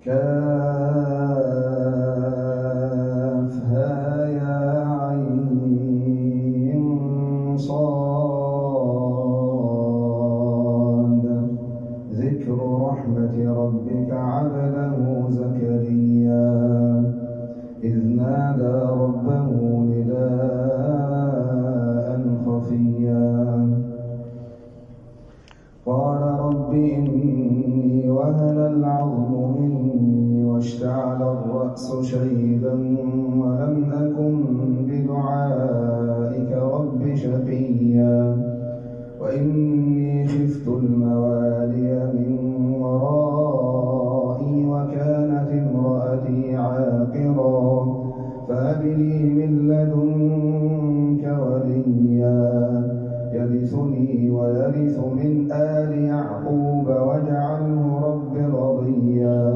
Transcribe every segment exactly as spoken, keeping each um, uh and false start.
كافها يا عين صاد ذكر رحمة ربك عبده زكريا إذ نادى ربه نداء خفيا قال رب إني وهن العظم مني واشتعل الرأس شيبا ولم أكن بدعائك رب شقيا وإني خفت الموالي من ورائي وكانت امرأتي عاقرا فهب لي من لدنك وليا يرثني ويرث من آل يعقوب واجعله رب رضيا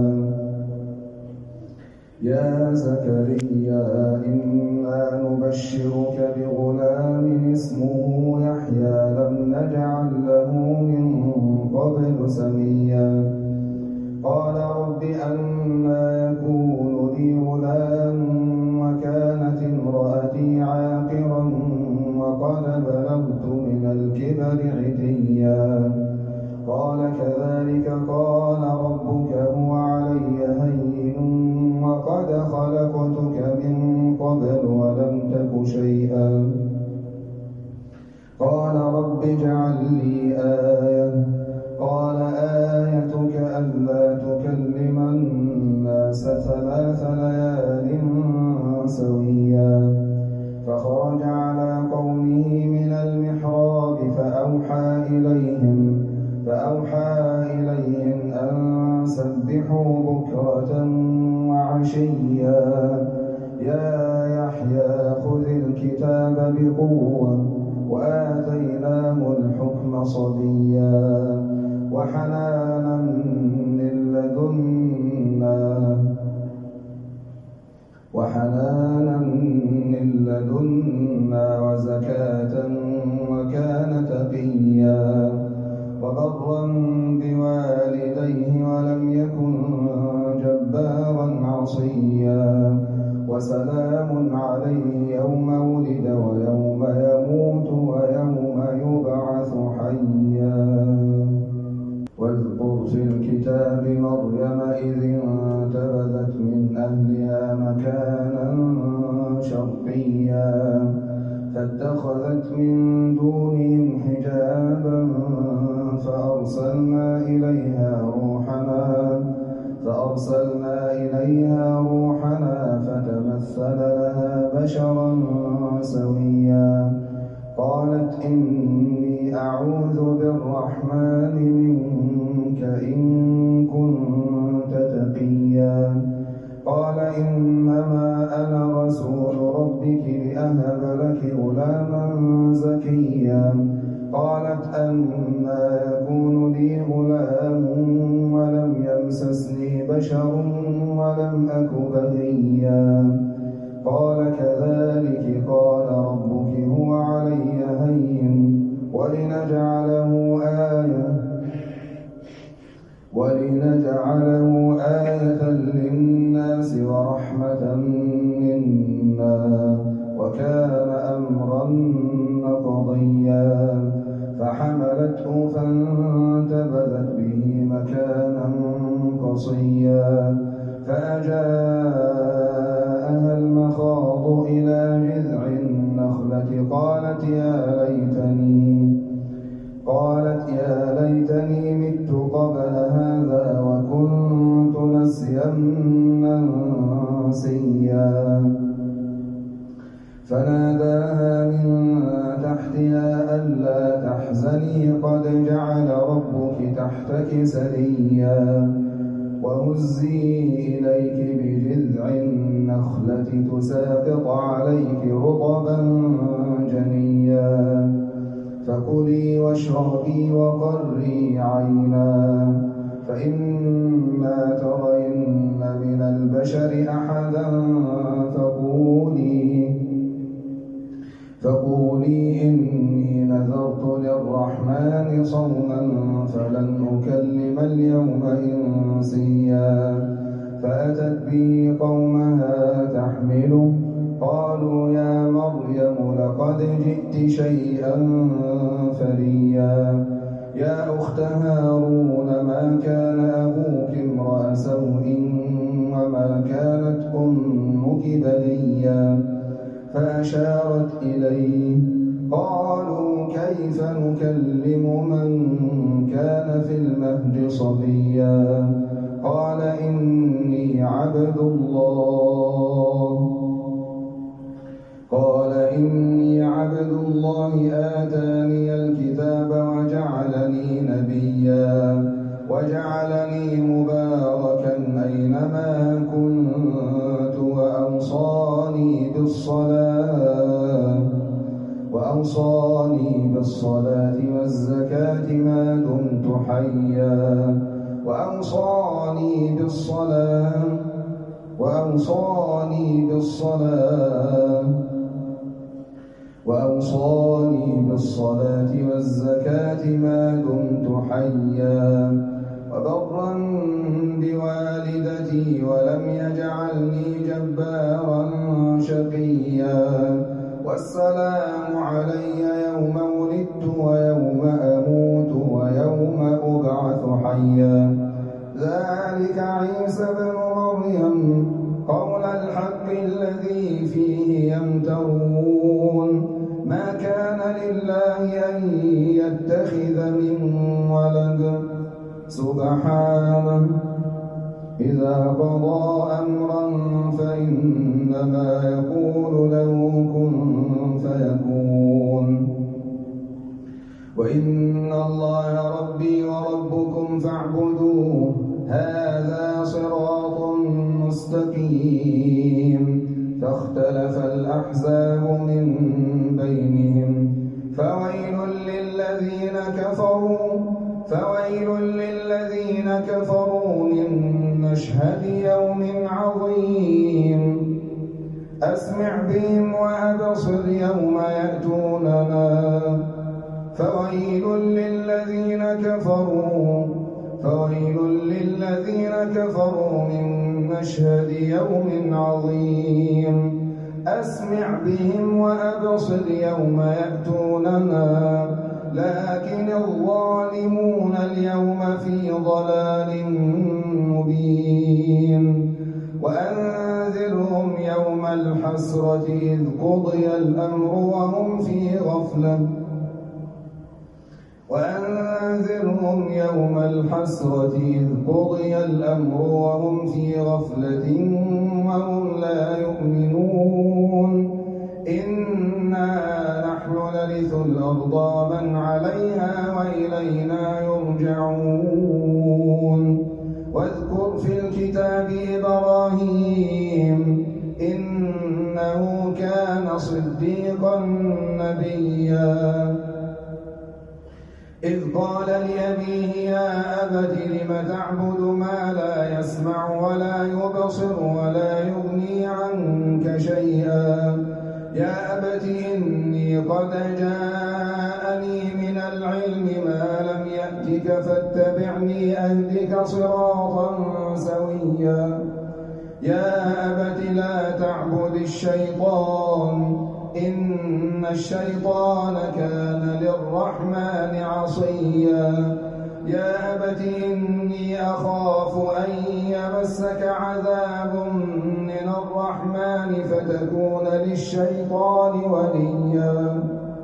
يا زكريا إنا نبشرك بغلام اسمه يحيى لم نجعل له من قبل سميا قال رب أنى يكون لي غلام وكانت امرأتي عاقرا وقد بلغت من الكبر عتيا قال كذلك قال ربك هو علي هين وقد خلقتك من قبل ولم تك شيئا قال رب اجعل لي آية قال آيتك ألا تكلم الناس ثلاث ليال سويا فخرج على قومه من المحراب فأوحى إليهم فأوحى إليهم أن سبحوا بكرة وعشيا يا يحيى خذ الكتاب بقوة وآتيناه الحكم صبيا وحنانا من لدنا وحنانا من لدنا وزكاة وكان تقيا وبرا بوالديه ولم يكن جبارا عصيا وسلام عليه يوم ولد ويوم يموت ويوم يبعث حيا واذكر في الكتاب مريم إذ انتبذت من أهلها مكانا شرقيا فاتخذت من دونهم حجابا فأرسلنا إليها روحنا فأرسلنا إليها روحنا فتمثل لها بشرا سويا قالت إني أعوذ بالرحمن منك إن كنت تقيا قال إنما أنا رسول ربك لأهب لك غلاما زكيا قالت أنى يكون لي غلام ولم يمسسني بشر ولم أك بغيا قال كذلك قال ربك هو علي هين ولنجعله آية ولنجعله آية للناس ورحمة منا وكان أمرا قضيا فحملته فانتبذت به مكانا قصيا فأجاءها المخاض إلى جذع النخلة قالت يا ليتني قالت يا ليتني مت قبل هذا وكنت نسيا منسيا فناداها من تحتها ألا تحزني قد جعل ربك تحتك سريا وهزي إليك بجذع النخلة تساقط عليك رطبا جنيا فكلي واشربي وقري عينا فإما ترين من البشر أحدا فقولي فقولي إني نذرت للرحمن صوما فلن أكلم اليوم إنسيا فأتت به قومها تحمله قالوا يا مريم لقد جئت شيئا فريا يا أخت هارون ما كان أبوك امرأ سوء وما كانت أمك بغيا فأشارت إليه قالوا كيف نكلم من كان في المهد صبيا قال إني عبد الله قال إني عبد الله آتاني الكتاب وجعلني نبيا وجعلني مباركا أينما كنت وأوصاني بالصلاة وأوصاني بالصلاة والزكاة ما دمت حيا وأوصاني بالصلاة وأوصاني بالصلاة وأوصاني بالصلاة والزكاة ما دمت حيا وبرا بوالدتي ولم يجعلني جبارا شقيا والسلام علي يوم ولدت ويوم أموت ويوم أبعث حيا ذلك عيسى بن مريم قول الحق الذي فيه يمترون ما كان لله أن يتخذ من ولد سبحانه إذا قضى أمرا فإنما يقول له كن فيكون وإن الله ربي وربكم فاعبدوه هذا صراط مستقيم فاختلف الأحزاب من بينهم فويل للذين كفروا فويل للذين كفروا من مشهد يوم عظيم أسمع بهم وأبصر يوم يأتوننا فويل للذين كفروا فويل للذين كفروا من مشهد يوم عظيم أسمع بهم وأبصر يوم يأتوننا لكن الظالمون اليوم في ضلال مبين وأنذرهم يوم الحسرة إذ قضي الأمر وهم في غفلة وأنذرهم يوم الحسرة إذ قضي الأمر وهم في غفلة وهم لا يؤمنون إنا نحن نرث الأرض ومن عليها وإلينا يرجعون واذكر في الكتاب إبراهيم إنه كان صديقا نبيا إذ قال لأبيه يا أبت لم تعبد ما لا يسمع ولا يبصر ولا يغني عنك شيئا يا أبت إني قد جاءني من العلم ما لم يأتك فاتبعني أهدك صراطا سويا يا أبت لا تعبد الشيطان إن الشيطان كان للرحمن عصيا يا أبت إني أخاف أن يمسك عذاب من الرحمن فتكون للشيطان وليا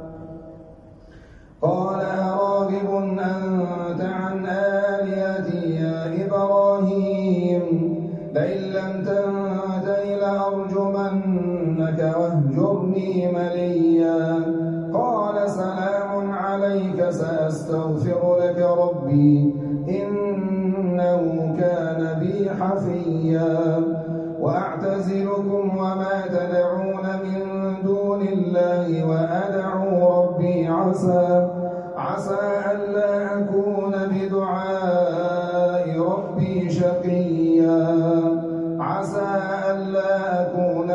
قال أراغب أنت عن آلهتي يا إبراهيم لئن لم تنته لأرجمنك واهجرني مليا قال سلام عليك سأستغفر لك ربي إنه كان بي حفيا وأعتزلكم وما تدعون من دون الله وأدعو ربي عسى عسى ألا أكون بدعاء ربي شقيا عسى ألا أكون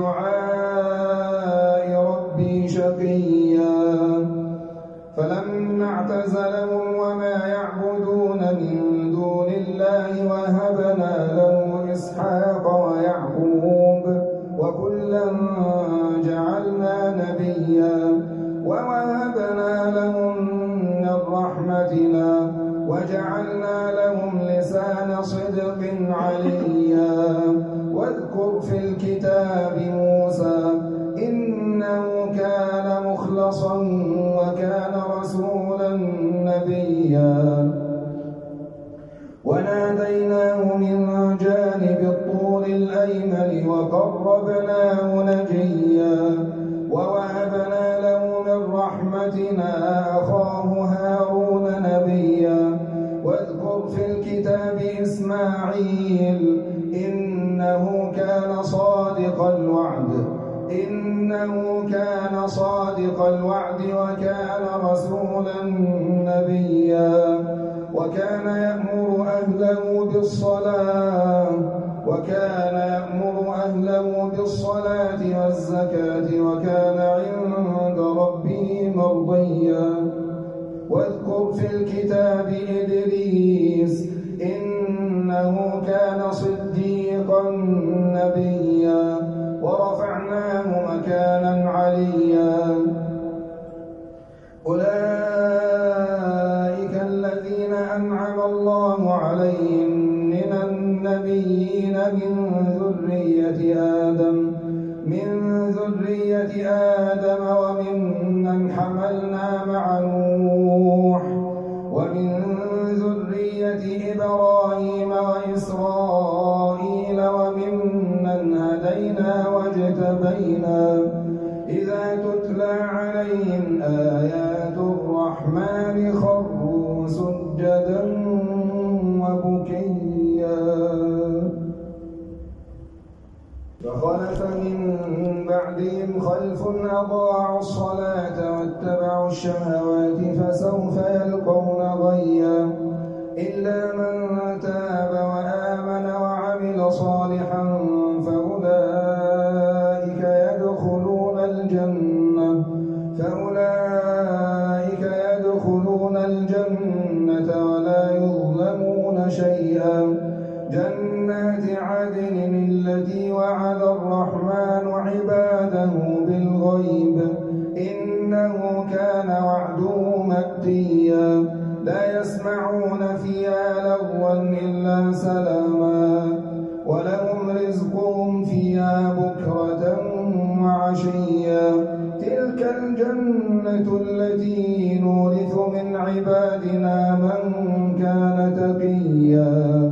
بدعاء ربي شقيا فلما اعتزلهم وما يعبدون من دون الله وهبنا له إسحاق بلسان صدق عليا. واذكر في الكتاب موسى إنه كان مخلصا وكان رسولا نبيا. وناديناه من جانب الطور الأيمن وقربناه نجيا. ووهبنا له من رحمتنا أخاه هارون نبيا. واذكر في الكتاب إسماعيل إنه كان صادق الوعد إنه كان صادق الوعد وكان رسولا نبيا. وكان يأمر أهله بالصلاة وكان يأمر أهله بالصلاة والزكاة وكان عند ربه مرضيا. واذكر في الكتاب إدريس إنه كان صديقا نبيا. ورفعناه مكانا عليا. أولئك الذين أنعم الله عليهم من النبيين من ذرية آدم من ذرية آدم وممن حملنا مع نوح ومن ذرية إبراهيم وإسرائيل وممن هدينا واجتبينا. إذا تتلى عليهم آيات الرحمن خروا سجدا وبكيا. فخلف من بعدهم خلف أضاعوا الصلاة واتبعوا الشهوات فسوف يلقون غيا. إلا من تاب وآمن وعمل صالحا فأولئك يدخلون الجنة فأولئك يدخلون الجنة ولا يظلمون شيئا. جنات عدن التي وعد الرحمن عباده بالغيب إنه كان وعده مأتيا. لا يسمعون فيها لغوا إلا سلاما ولهم رزقهم فيها بكرة وعشيا. تلك الجنة التي نورث من عبادنا من كان تقيا.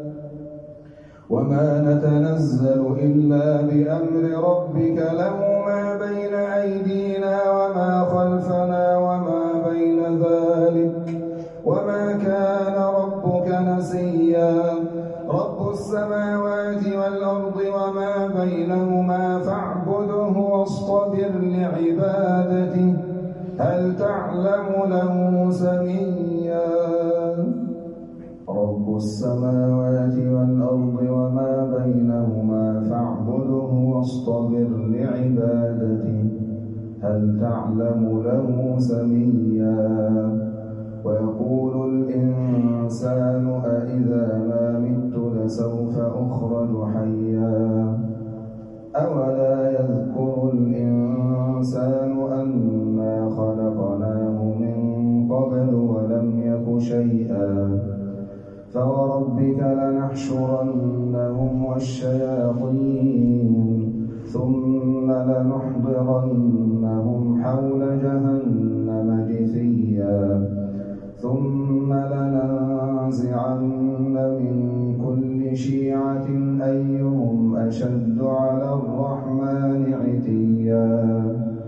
وما نتنزل إلا بأمر ربك له ما بين أيدينا وما خلفنا وما بين ذلك وما كان ربك نسيا. رب السماوات والأرض وما بينهما فاعبده واصطبر لعبادته هل تعلم له سميا. رب السماوات والأرض وما بينهما فاعبده واصطبر لعبادته هل تعلم له سميا. ويقول الإنسان أإذا ما مت لسوف أخرج حيا. أولا يذكر الإنسان أنا خلقناه من قبل ولم يك شيئا. فوربك لنحشرنهم والشياطين ثم لنحضرنهم حول جهنم جثيا. ثم لننزعن من كل شيعة أيهم أشد على الرحمن عتيا.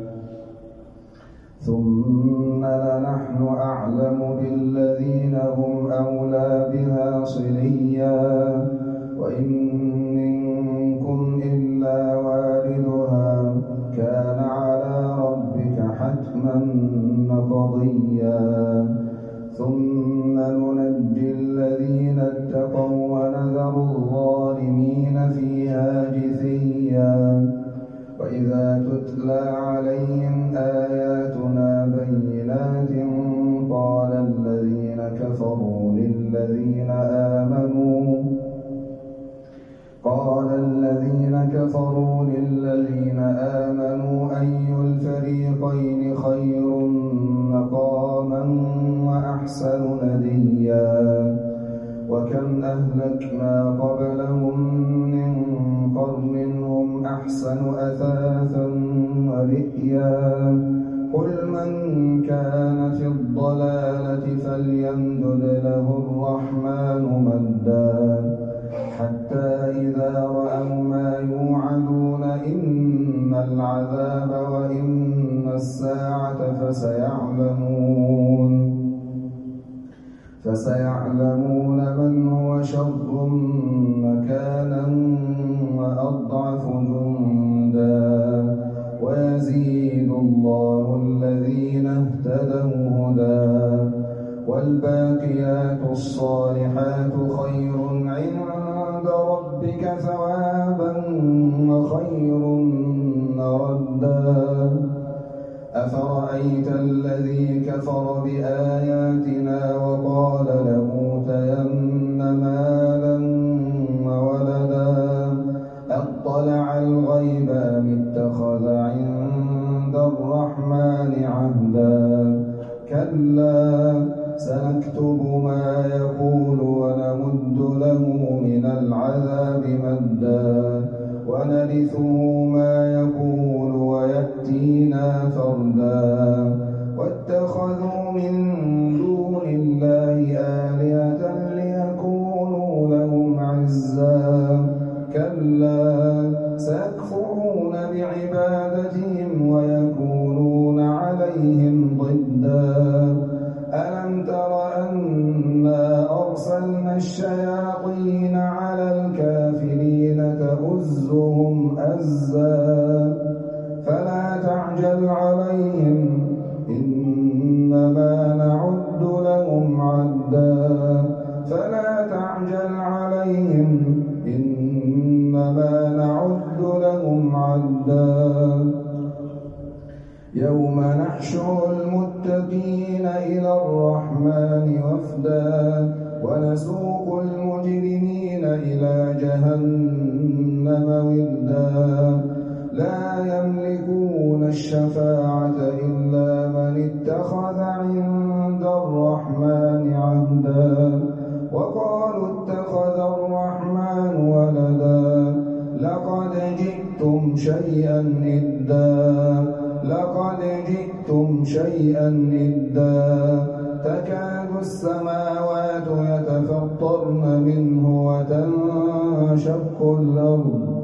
ثم لنحن أعلم بالذين هم أولى بها صليا. وإن منكم إلا واردها كان على ربك حتما مقضيا. ثم ننجي الذين اتقوا ونذر الظالمين فيها جثيا. وإذا تتلى عليهم آياتنا بينات قال الذين كفروا للذين آمنوا قال الذين كفروا للذين آمنوا أي الفريقين خير مقاما وأحسن نديا. وكم أهلكنا قبلهم من قرن هم أحسن أثاثا ورئيا قل من كان في الضلالة فليمدد له الرحمن مدا حتى إذا رأوا ما يوعدون إما العذاب وإما الساعة فسيعلمون فسيعلمون من هو شر مكانا وأضعف جندا ويزيد الله الذين اهتدوا هدى والباقيات الصالحات خير عند ربك ثوابا وخير مردا أفرأيت الذي كفر بآياتنا وقال لأوتين مالا وولدا أطلع الغيب أم اتخذ عند الرحمن عهدا كلا سنكتب ما يقول ونمد له من العذاب مدا ونرثه ما يقول ويأتينا فردا واتخذوا من دون الله آلهة ليكونوا لهم عزا كلا سيكفرون بعبادتهم ويكونون عليهم ضدا ألم تر أنا أرسلنا الشياطين على الكافرين تؤزهم أزا فلا تعجل عليهم إنما نعد لهم عدا فلا تعجل عليهم إنما نعد لهم عدا يوم نحشر المتقين إلى الرحمن وفدا ونسوق المجرمين إلى جهنم وردا لا يملكون الشفاعة إلا من اتخذ عند الرحمن عهدا وقالوا اتخذ الرحمن ولدا لقد جئتم شيئا إدا لقد جئتم شيئا إدا تكاد السماوات يتفطرن منه وتنشق الأرض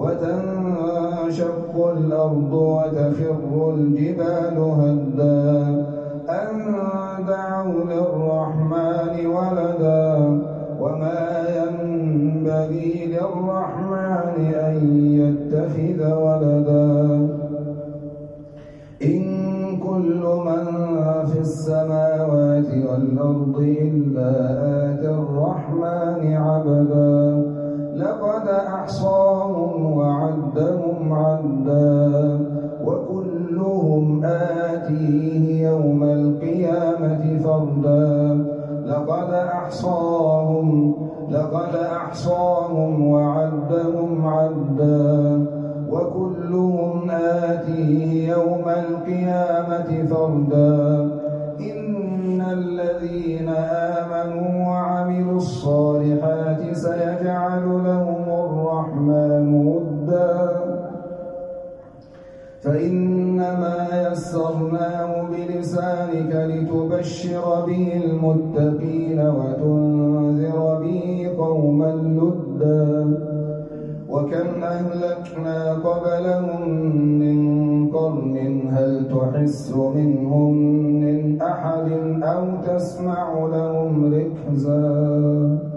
وتنشق الأرض وتخر الجبال هدا أن دعوا للرحمن ولدا وما ينبغي للرحمن أن يتخذ ولدا إن كل من في السماوات والأرض إلا آتى الرحمن عبدا لقد أحصاهم وعدهم عدا وكلهم آتيه يوم القيامة فردا لقد أحصاهم لقد أحصاهم وعدهم عدا وكلهم آتيه يوم القيامة فردا إن الذين آمنوا وعملوا الصالحات سيجعل لهم الرحمن ودا فإنما يسرناه بلسانك لتبشر به المتقين وتنذر به قوما لدا وكم أهلكنا قبلهم من قرن هل تحس منهم من أحد أو تسمع لهم ركزا